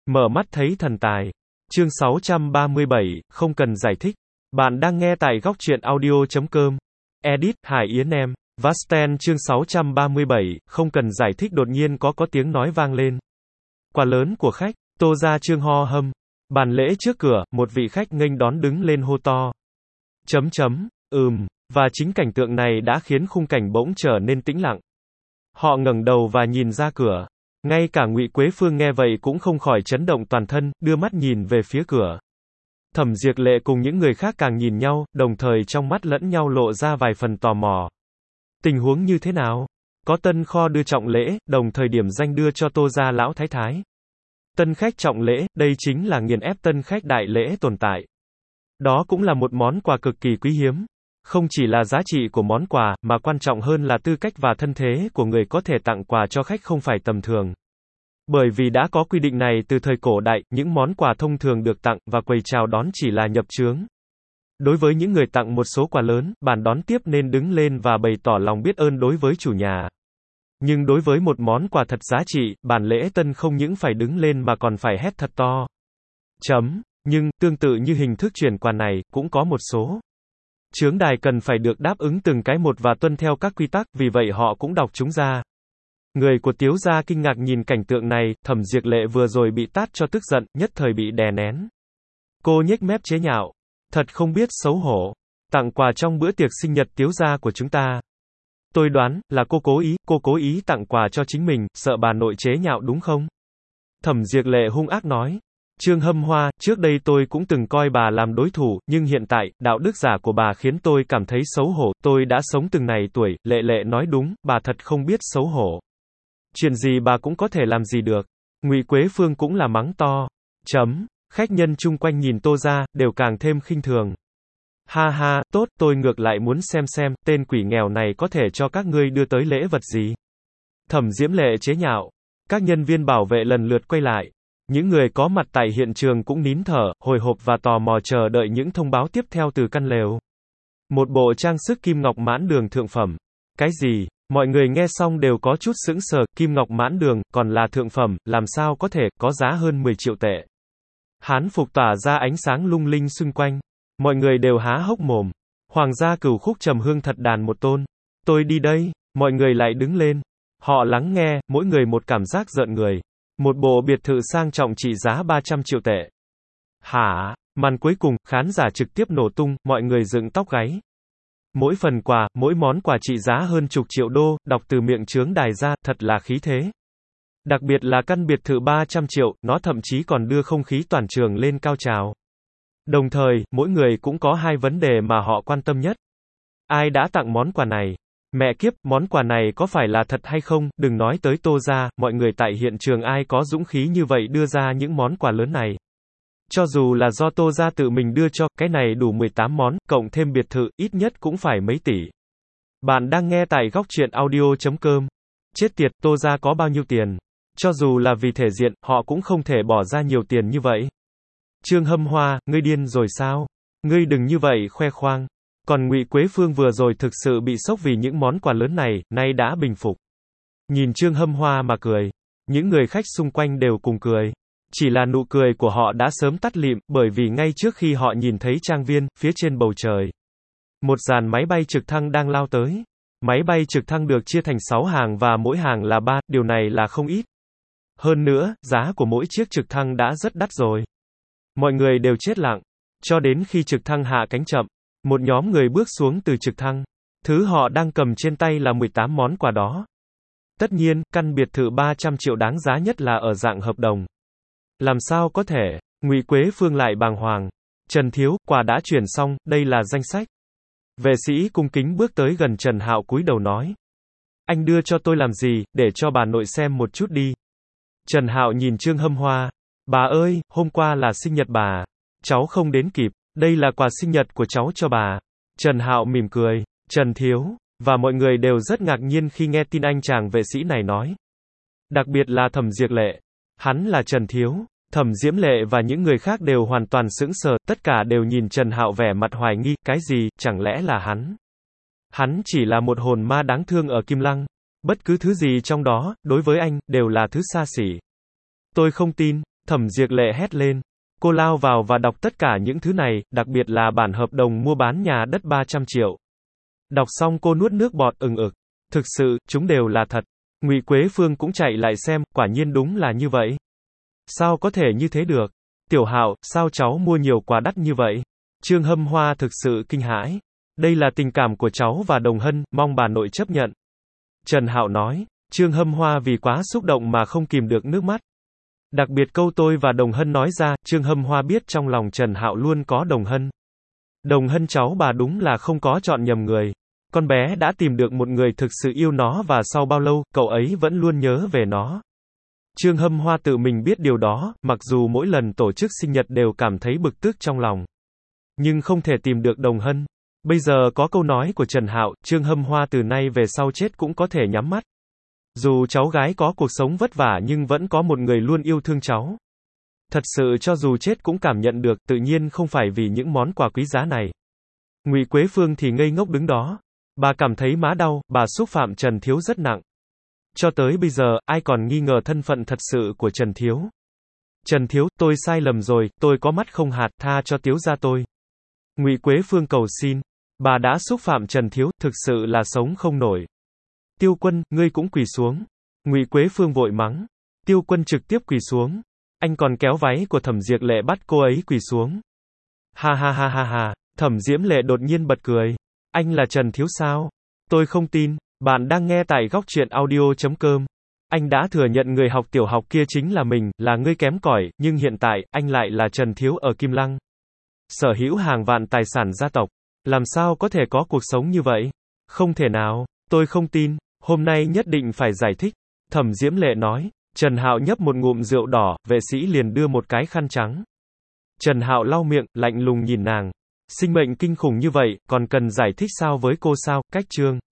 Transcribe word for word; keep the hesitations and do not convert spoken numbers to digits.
Mở mắt thấy thần tài. Chương sáu trăm ba mươi bảy, không cần giải thích. Bạn đang nghe tại góc truyện audio chấm com. Edit, Hải Yến em. Vasten chương sáu trăm ba mươi bảy, không cần giải thích đột nhiên có có tiếng nói vang lên. Quà lớn của khách, Tô gia Trương ho hâm. Bàn lễ trước cửa, một vị khách nghênh đón đứng lên hô to. Chấm chấm, ừm, và chính cảnh tượng này đã khiến khung cảnh bỗng trở nên tĩnh lặng. Họ ngẩng đầu và nhìn ra cửa. Ngay cả Ngụy Quế Phương nghe vậy cũng không khỏi chấn động toàn thân, đưa mắt nhìn về phía cửa. Thẩm Diệp Lệ cùng những người khác càng nhìn nhau, đồng thời trong mắt lẫn nhau lộ ra vài phần tò mò. Tình huống như thế nào? Có tân kho đưa trọng lễ, đồng thời điểm danh đưa cho Tô gia lão thái thái. Tân khách trọng lễ, đây chính là nghiền ép tân khách đại lễ tồn tại. Đó cũng là một món quà cực kỳ quý hiếm. Không chỉ là giá trị của món quà, mà quan trọng hơn là tư cách và thân thế của người có thể tặng quà cho khách không phải tầm thường. Bởi vì đã có quy định này từ thời cổ đại, những món quà thông thường được tặng và quầy chào đón chỉ là nhập chướng. Đối với những người tặng một số quà lớn, bàn đón tiếp nên đứng lên và bày tỏ lòng biết ơn đối với chủ nhà. Nhưng đối với một món quà thật giá trị, bàn lễ tân không những phải đứng lên mà còn phải hét thật to. Chấm. Nhưng, tương tự như hình thức chuyển quà này, cũng có một số chướng đài cần phải được đáp ứng từng cái một và tuân theo các quy tắc, vì vậy họ cũng đọc chúng ra. Người của Tiếu gia kinh ngạc nhìn cảnh tượng này, Thẩm Diệp Lệ vừa rồi bị tát cho tức giận, nhất thời bị đè nén. Cô nhếch mép chế nhạo. Thật không biết xấu hổ. Tặng quà trong bữa tiệc sinh nhật Tiếu gia của chúng ta. Tôi đoán, là cô cố ý, cô cố ý tặng quà cho chính mình, sợ bà nội chế nhạo đúng không? Thẩm Diệp Lệ hung ác nói. Trương Hâm Hoa, trước đây tôi cũng từng coi bà làm đối thủ, nhưng hiện tại, đạo đức giả của bà khiến tôi cảm thấy xấu hổ, tôi đã sống từng này tuổi, Lệ Lệ nói đúng, bà thật không biết xấu hổ. Chuyện gì bà cũng có thể làm gì được. Ngụy Quế Phương cũng là mắng to. Chấm. Khách nhân chung quanh nhìn Tô gia, đều càng thêm khinh thường. Ha ha, tốt, tôi ngược lại muốn xem xem, tên quỷ nghèo này có thể cho các ngươi đưa tới lễ vật gì. Thẩm Diễm Lệ chế nhạo. Các nhân viên bảo vệ lần lượt quay lại. Những người có mặt tại hiện trường cũng nín thở, hồi hộp và tò mò chờ đợi những thông báo tiếp theo từ căn lều. Một bộ trang sức kim ngọc mãn đường thượng phẩm. Cái gì? Mọi người nghe xong đều có chút sững sờ, kim ngọc mãn đường, còn là thượng phẩm, làm sao có thể, có giá hơn mười triệu tệ. Hán phục tỏa ra ánh sáng lung linh xung quanh. Mọi người đều há hốc mồm. Hoàng gia cửu khúc trầm hương thật đàn một tôn. Tôi đi đây, mọi người lại đứng lên. Họ lắng nghe, mỗi người một cảm giác rợn người. Một bộ biệt thự sang trọng trị giá ba trăm triệu tệ. Hả? Màn cuối cùng, khán giả trực tiếp nổ tung, mọi người dựng tóc gáy. Mỗi phần quà, mỗi món quà trị giá hơn chục triệu đô, đọc từ miệng chướng đài ra, thật là khí thế. Đặc biệt là căn biệt thự ba trăm triệu, nó thậm chí còn đưa không khí toàn trường lên cao trào. Đồng thời, mỗi người cũng có hai vấn đề mà họ quan tâm nhất. Ai đã tặng món quà này? Mẹ kiếp, món quà này có phải là thật hay không? Đừng nói tới Tô gia, mọi người tại hiện trường ai có dũng khí như vậy đưa ra những món quà lớn này. Cho dù là do Tô gia tự mình đưa cho, cái này đủ mười tám món, cộng thêm biệt thự, ít nhất cũng phải mấy tỷ. Bạn đang nghe tại góc truyện audio chấm com. Chết tiệt, Tô gia có bao nhiêu tiền? Cho dù là vì thể diện, họ cũng không thể bỏ ra nhiều tiền như vậy. Trương Hâm Hoa, ngươi điên rồi sao? Ngươi đừng như vậy khoe khoang. Còn Ngụy Quế Phương vừa rồi thực sự bị sốc vì những món quà lớn này, nay đã bình phục. Nhìn Trương Hâm Hoa mà cười. Những người khách xung quanh đều cùng cười. Chỉ là nụ cười của họ đã sớm tắt lịm, bởi vì ngay trước khi họ nhìn thấy trang viên, phía trên bầu trời. Một dàn máy bay trực thăng đang lao tới. Máy bay trực thăng được chia thành sáu hàng và mỗi hàng là ba, điều này là không ít. Hơn nữa, giá của mỗi chiếc trực thăng đã rất đắt rồi. Mọi người đều chết lặng. Cho đến khi trực thăng hạ cánh chậm. Một nhóm người bước xuống từ trực thăng. Thứ họ đang cầm trên tay là mười tám món quà đó. Tất nhiên, căn biệt thự ba trăm triệu đáng giá nhất là ở dạng hợp đồng. Làm sao có thể? Ngụy Quế Phương lại bàng hoàng. Trần thiếu, quà đã chuyển xong, đây là danh sách. Vệ sĩ cung kính bước tới gần Trần Hạo cúi đầu nói. Anh đưa cho tôi làm gì, để cho bà nội xem một chút đi. Trần Hạo nhìn Trương Hâm Hoa. Bà ơi, hôm qua là sinh nhật bà. Cháu không đến kịp. Đây là quà sinh nhật của cháu cho bà. Trần Hạo mỉm cười. Trần thiếu. Và mọi người đều rất ngạc nhiên khi nghe tin anh chàng vệ sĩ này nói. Đặc biệt là Thẩm Diệp Lệ. Hắn là Trần thiếu. Thẩm Diễm Lệ và những người khác đều hoàn toàn sững sờ, tất cả đều nhìn Trần Hạo vẻ mặt hoài nghi, cái gì, chẳng lẽ là hắn? Hắn chỉ là một hồn ma đáng thương ở Kim Lăng. Bất cứ thứ gì trong đó, đối với anh, đều là thứ xa xỉ. Tôi không tin. Thẩm Diệp Lệ hét lên. Cô lao vào và đọc tất cả những thứ này, đặc biệt là bản hợp đồng mua bán nhà đất ba trăm triệu. Đọc xong cô nuốt nước bọt ừng ực. Thực sự, chúng đều là thật. Ngụy Quế Phương cũng chạy lại xem, quả nhiên đúng là như vậy. Sao có thể như thế được? Tiểu Hạo, sao cháu mua nhiều quà đắt như vậy? Trương Hâm Hoa thực sự kinh hãi. Đây là tình cảm của cháu và Đồng Hân, mong bà nội chấp nhận. Trần Hạo nói. Trương Hâm Hoa vì quá xúc động mà không kìm được nước mắt. Đặc biệt câu tôi và Đồng Hân nói ra, Trương Hâm Hoa biết trong lòng Trần Hạo luôn có Đồng Hân. Đồng Hân cháu bà đúng là không có chọn nhầm người. Con bé đã tìm được một người thực sự yêu nó và sau bao lâu, cậu ấy vẫn luôn nhớ về nó. Trương Hâm Hoa tự mình biết điều đó, mặc dù mỗi lần tổ chức sinh nhật đều cảm thấy bực tức trong lòng. Nhưng không thể tìm được Đồng Hân. Bây giờ có câu nói của Trần Hạo, Trương Hâm Hoa từ nay về sau chết cũng có thể nhắm mắt. Dù cháu gái có cuộc sống vất vả nhưng vẫn có một người luôn yêu thương cháu. Thật sự cho dù chết cũng cảm nhận được, tự nhiên không phải vì những món quà quý giá này. Ngụy Quế Phương thì ngây ngốc đứng đó. Bà cảm thấy má đau, bà xúc phạm Trần Thiếu rất nặng. Cho tới bây giờ, ai còn nghi ngờ thân phận thật sự của Trần Thiếu. Trần Thiếu, tôi sai lầm rồi, tôi có mắt không hạt, tha cho Tiếu gia tôi. Ngụy Quế Phương cầu xin. Bà đã xúc phạm Trần Thiếu, thực sự là sống không nổi. Tiêu Quân, ngươi cũng quỳ xuống. Ngụy Quế Phương vội mắng. Tiêu Quân trực tiếp quỳ xuống. Anh còn kéo váy của Thẩm Diệp Lệ bắt cô ấy quỳ xuống. Ha ha ha ha ha, Thẩm Diễm Lệ đột nhiên bật cười. Anh là Trần Thiếu sao? Tôi không tin. Bạn đang nghe tại góc truyện audio chấm com. Anh đã thừa nhận người học tiểu học kia chính là mình, là ngươi kém cỏi, nhưng hiện tại, anh lại là Trần Thiếu ở Kim Lăng. Sở hữu hàng vạn tài sản gia tộc. Làm sao có thể có cuộc sống như vậy? Không thể nào, tôi không tin, hôm nay nhất định phải giải thích. Thẩm Diễm Lệ nói. Trần Hạo nhấp một ngụm rượu đỏ, vệ sĩ liền đưa một cái khăn trắng. Trần Hạo lau miệng, lạnh lùng nhìn nàng. Sinh mệnh kinh khủng như vậy, còn cần giải thích sao với cô sao? Cách chương